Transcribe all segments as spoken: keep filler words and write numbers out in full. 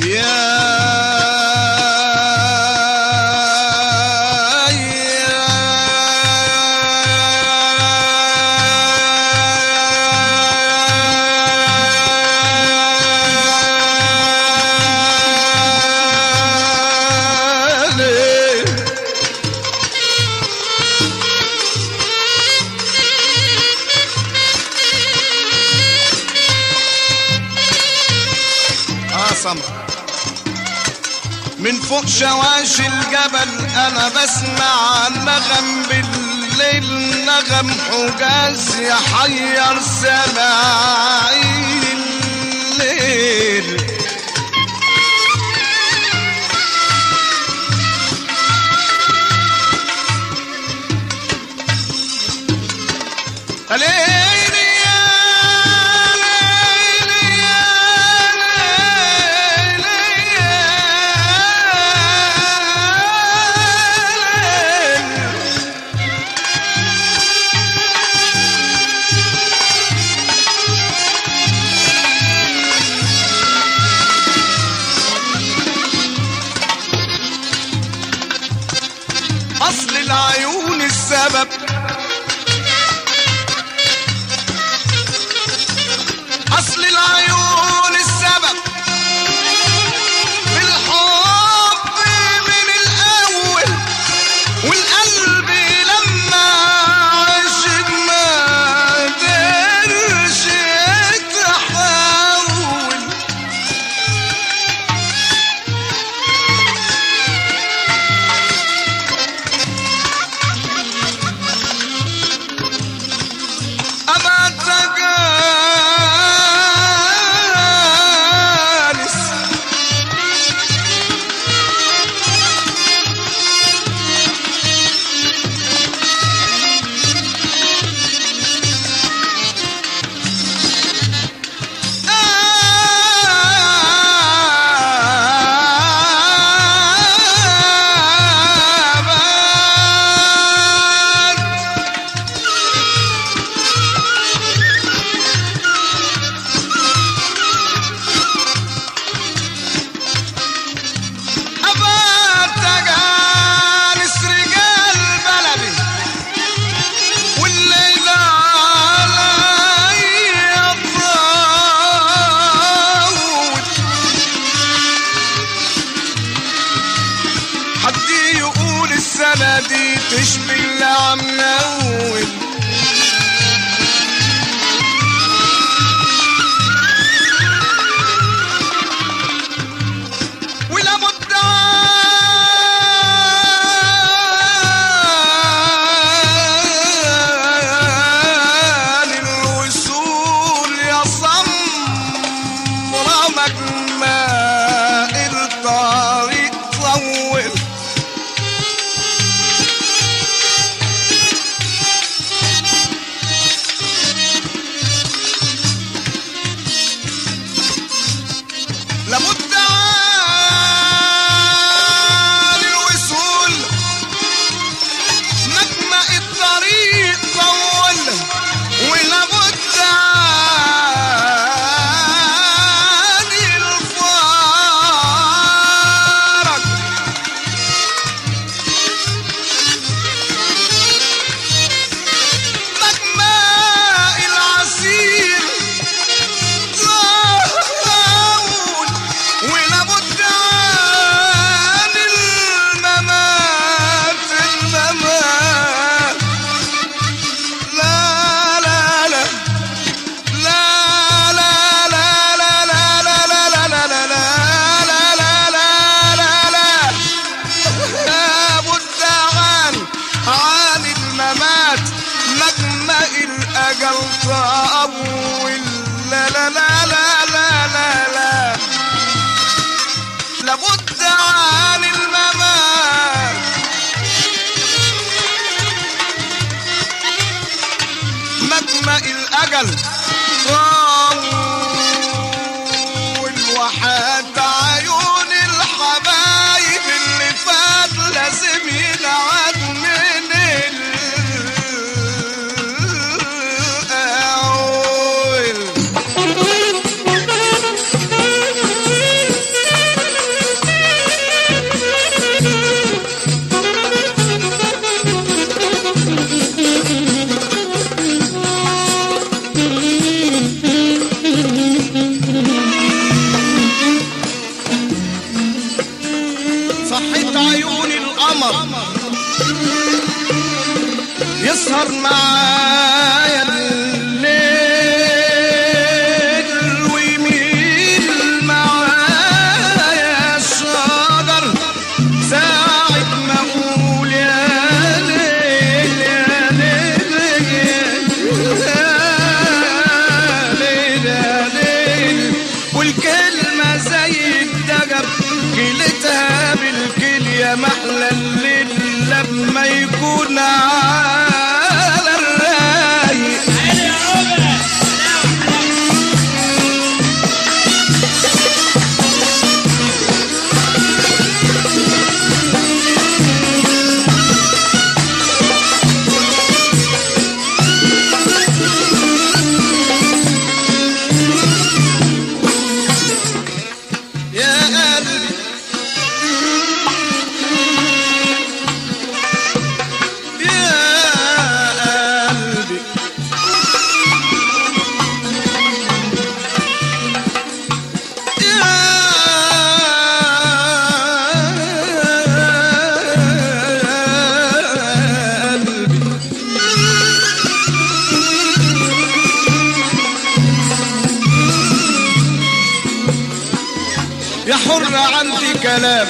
من فوق شواش الجبل انا بسمع نغم بالليل، نغم حجاز يحير سماعين الليل. أصل العيون السبب، أصل العيون السبب في الحب من الأول، والقلب لما عشق ما قدرش يتحول. السنة دي تشبه اللي عم نول، ولا بد عن الوصول يا سمرة مجماء الطريق طول. طلت عيون القمر يسهر معايا الليل ويميل معايا الشجر ساعة ما اقول يا ليل يا ليل يا ليل يا ليل والكلمة زي الدجر كلتها بالكل يا محلى الليل لما يكون على الرايق. يا قلبي يا حر عندي كلام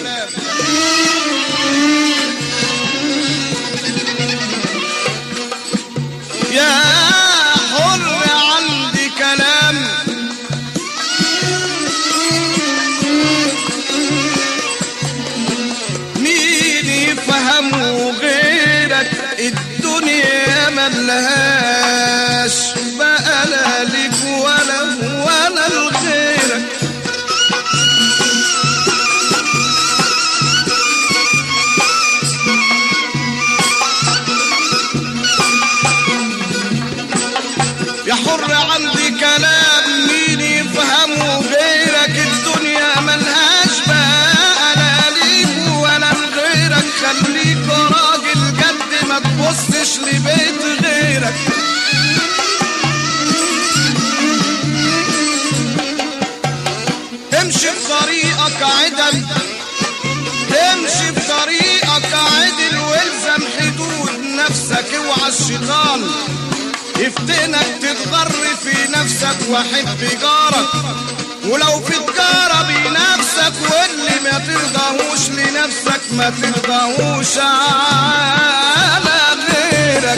يا حر عندي كلام مين يفهمه غيرك الدنيا ملهاش بقى لا ليك ولا ولا لغيرك. يا حر عندي كلام مين يفهمه غيرك الدنيا ملهاش بقى لا ليك ولا لغيرك. خليك راجل جد ما تبصش لبيت غيرك. تمشي بطريقك عدل تمشي بطريقك عدل والزم حدود نفسك. اوعى الشيطان يفتنك تتغر في نفسك وحب جارك ولو في تجارة بنفسك واللي ما ترضاهوش لنفسك ما ترضاهوش على غيرك.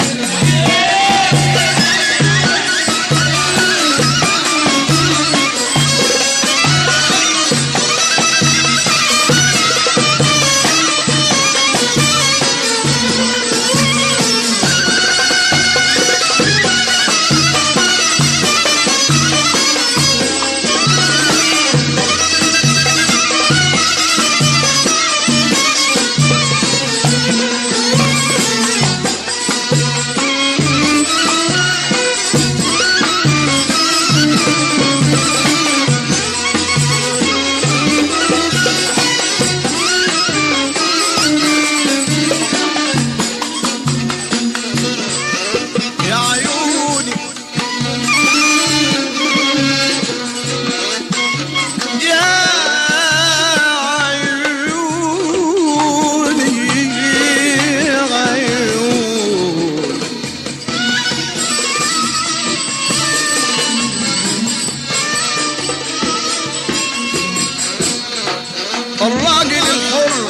الراجل الحر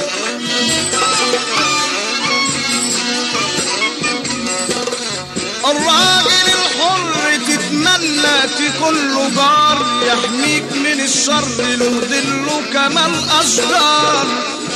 الراجل الحر تتمنى تكون له جار يحميك من الشر له ظله كما الاشجار.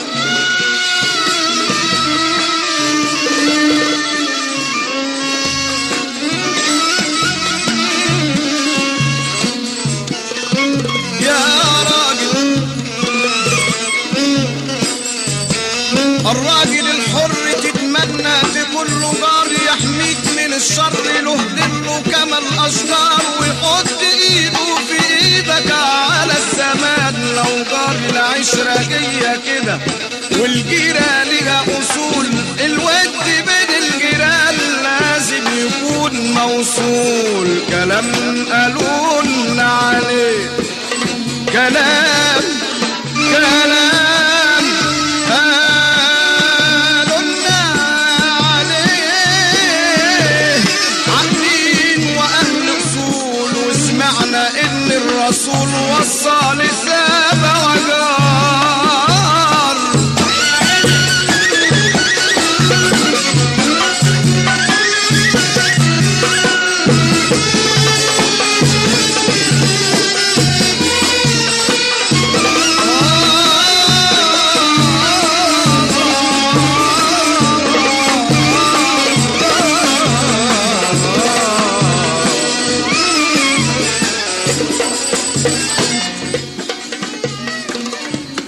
الراجل الحر تتمنى تكون له جار يحميك من الشر له ظله كما الاشجار ويحط ايده في ايدك على السماد. لو جار العشره جايه كده والجيره ليها اصول الود بين الجيران لازم يكون موصول. كلام قالولنا عليه كلام كلام آه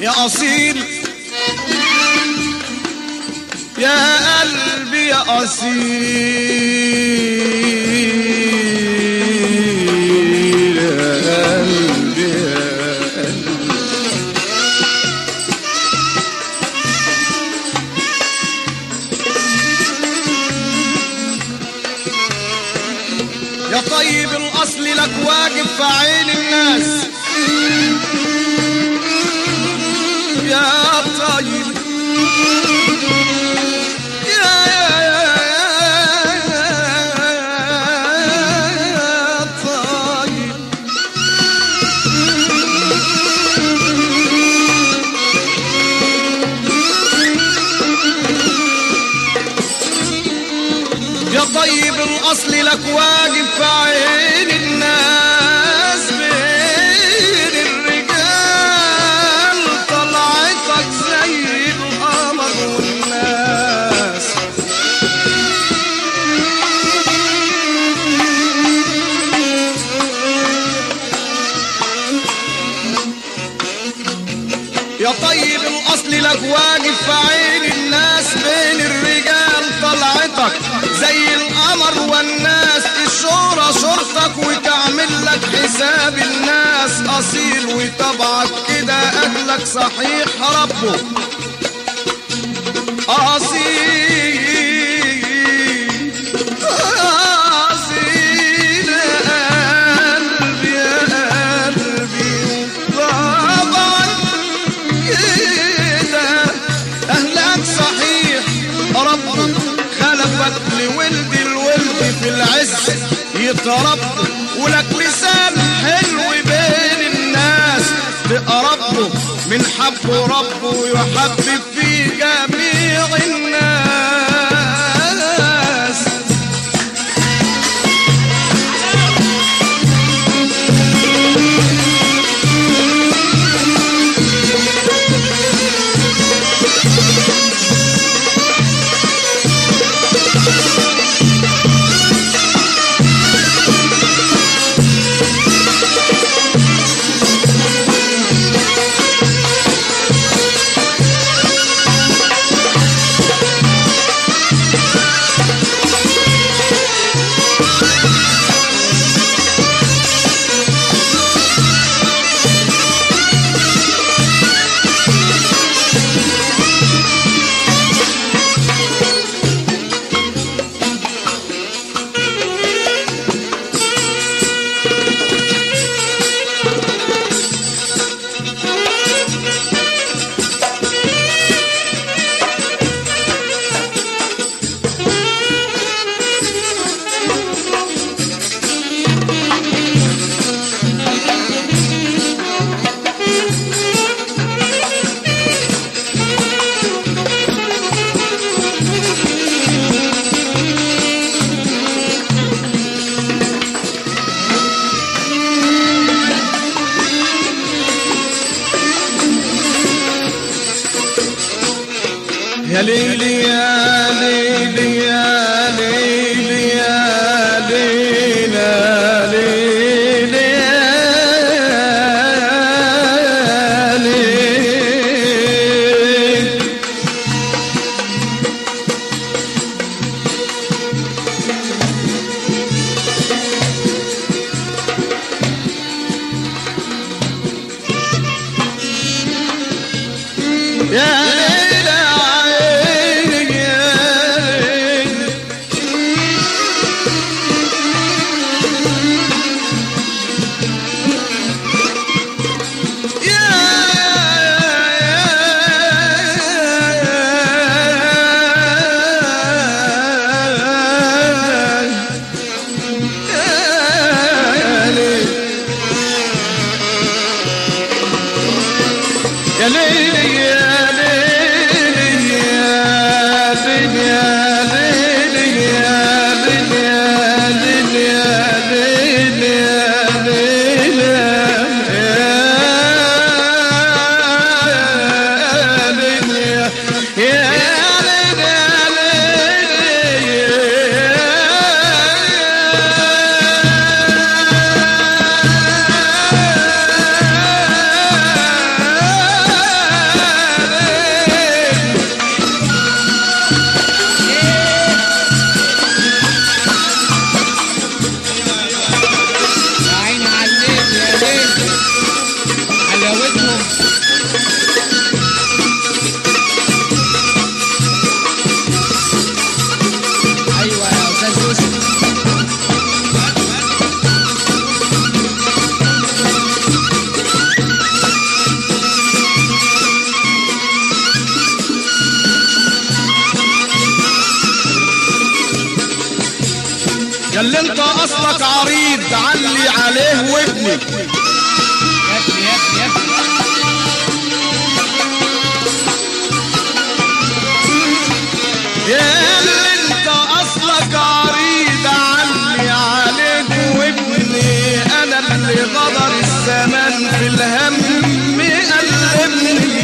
يا أصيل يا قلبي يا أصيل يا قلبي يا قلبي يا طيب الأصل لك واجب في عين الناس يا طيب يا يا يا طيب يا طيب الأصل لك واجب في عين الناس بين الرجال طلعتك زي القمر والناس يا طيب الأصل لك واجب في عين الناس بين الرجال طلعتك زي القمر والناس الشهرة شرطك وتعمل لك حساب الناس أصيل وطبعك كده أهلك صحيح ربه أصيل أصيل يا قلبي يا قلبي طبعك كده أهلك صحيح ربه خلقك لولد الولد في العز يتربوا ولك لسان حلو بين الناس تقربه من حبه ربه يحبب في جميع الناس يا ليلي يا ليلي يا ليلي يا ليلي يا ليلي يا ليلي يا يا ليلي يا ليلي يا ليلي يا ليلي يا ليلي يا ليلي يا ليلي اللي انت اصلك عريض علي عليه وابني. يا اللي انت اصلك عريض علي عليك وابني، انا اللي غدر الزمان في الهم قلبني.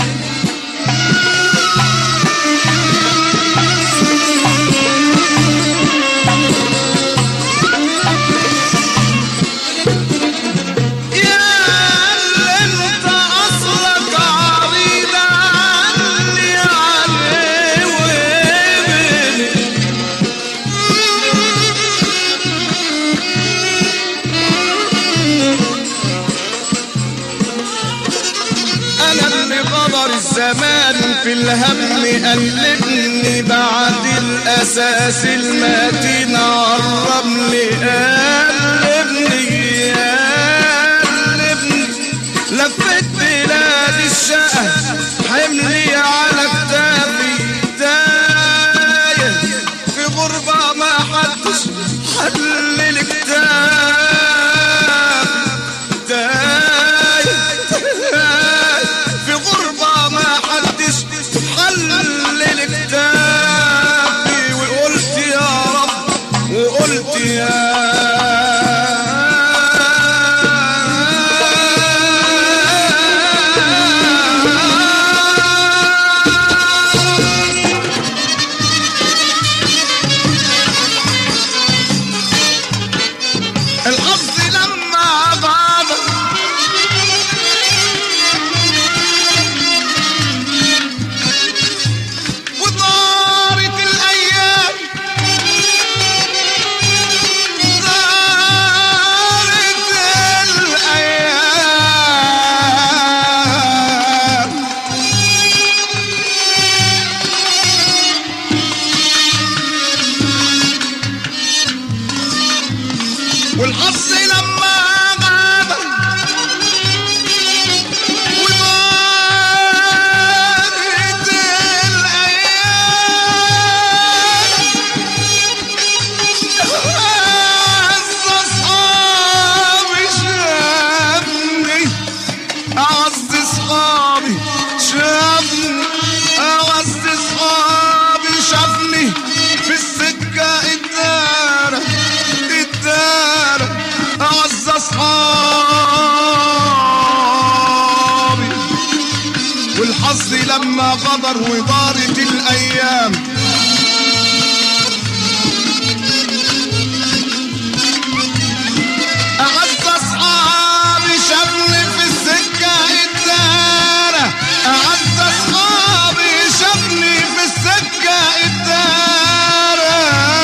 الزمان في الهم قلبني، بعد الاساس المتين عالرمل قلبني قلبني. لفت بلاد الشقة حملي على كتافي، تايه في غربة ما حدش حل الكتاب. والحظ لما غاب وطارت الايام، اعز اصحابي شافني، اعز اصحابي شافني، اعز اصحابي شافني في السكه الدارة الدارة، اعز اصحابي. والحظ لما غدر ودارت الايام، اعز اصحابي شافني في السكه الدارة، اعز اصحابي شافني في السكه الدارة.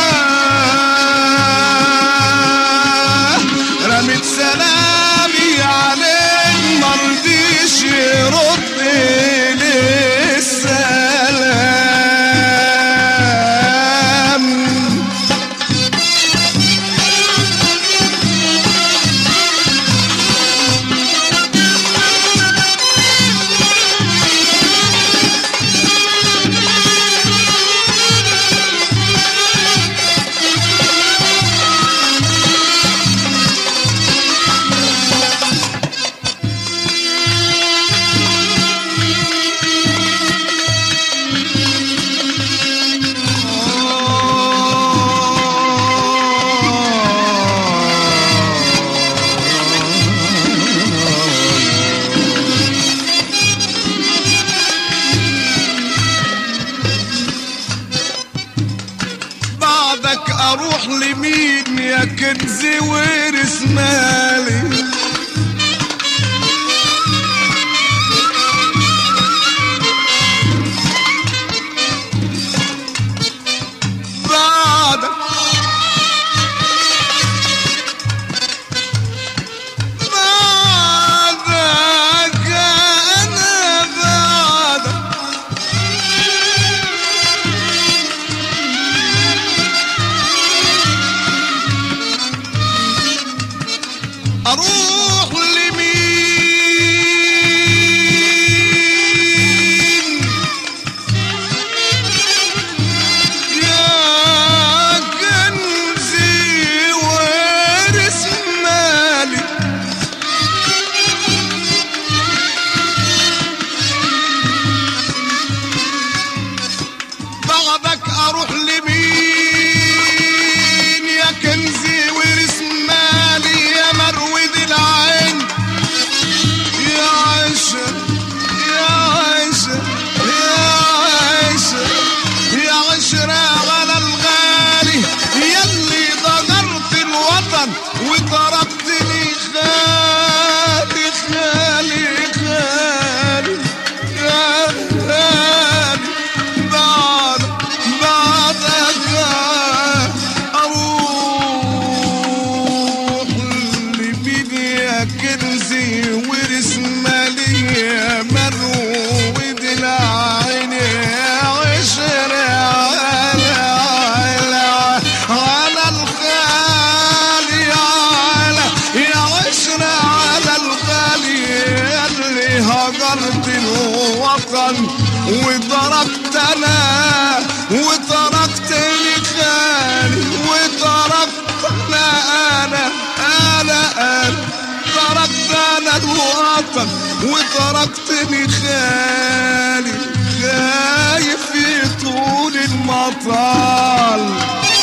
رميت سلامي عليك مرضيش يرد لي السلام. بعدك اروح لمين يا كنزي ورث مالي؟ بعدك بعدك انا بعدك أروح الوطن وتركت انا وتركتني خالي وتركت انا انا انا انا تركت انا الوطن وتركتني خالي خايف في طول المطال.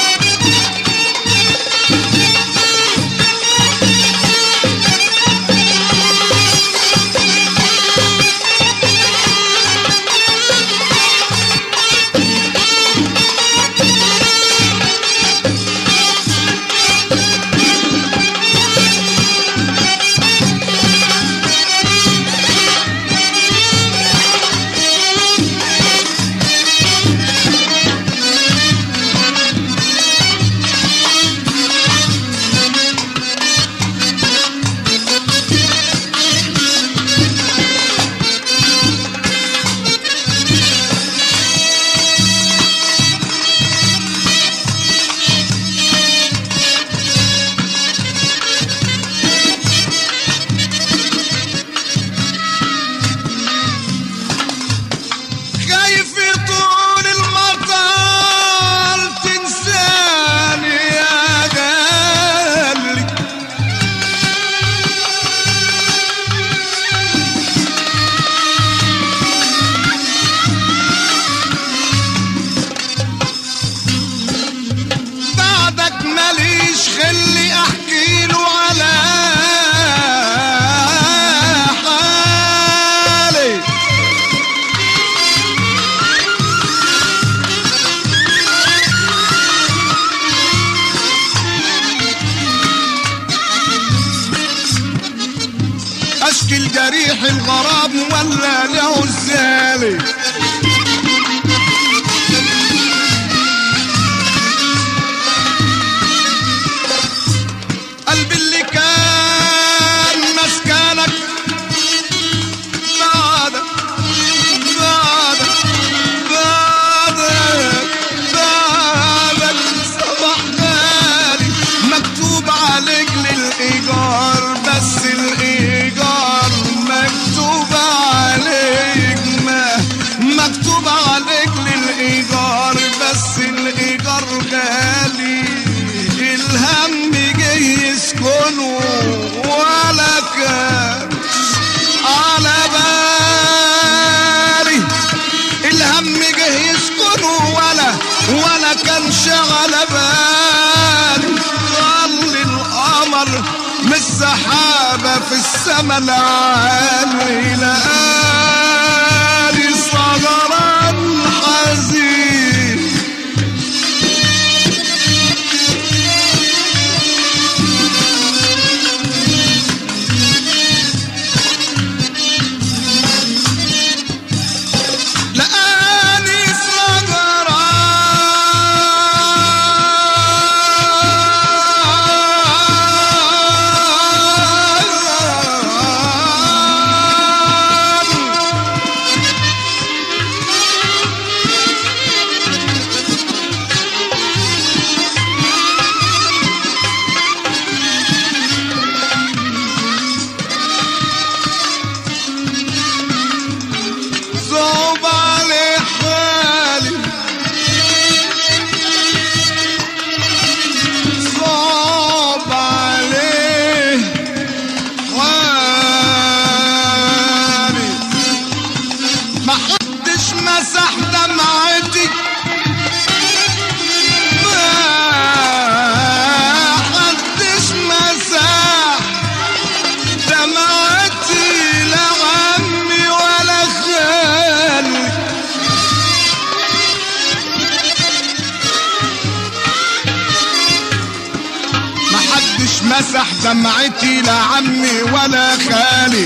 اشكي الجريح الغرام ولا له الزالي قلبي اللي كان مسكنك بعدك بعدك بعدك بعدك صباح غالي مكتوب عليك للإيجار بس الإيجار مكتوب عليك ما مكتوب عليك للإيجار بس الإيجار غالي الهم جه يسكنه ولا كان على بالي الهم جه يسكنه ولا ولا كانش على بالي ظل القمر من السحابة في السما العالي لقالي صغران حزين لقاني صغران صعب علي حالي صعب عليه حالي ما حدش مسح دمعتي ما حدش مسح دمعتي لا عمي ولا خالي ما حدش مسح دمعتي لا عمي ولا خالي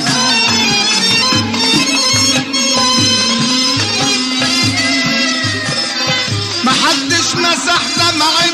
ما حدش مسح دمعتي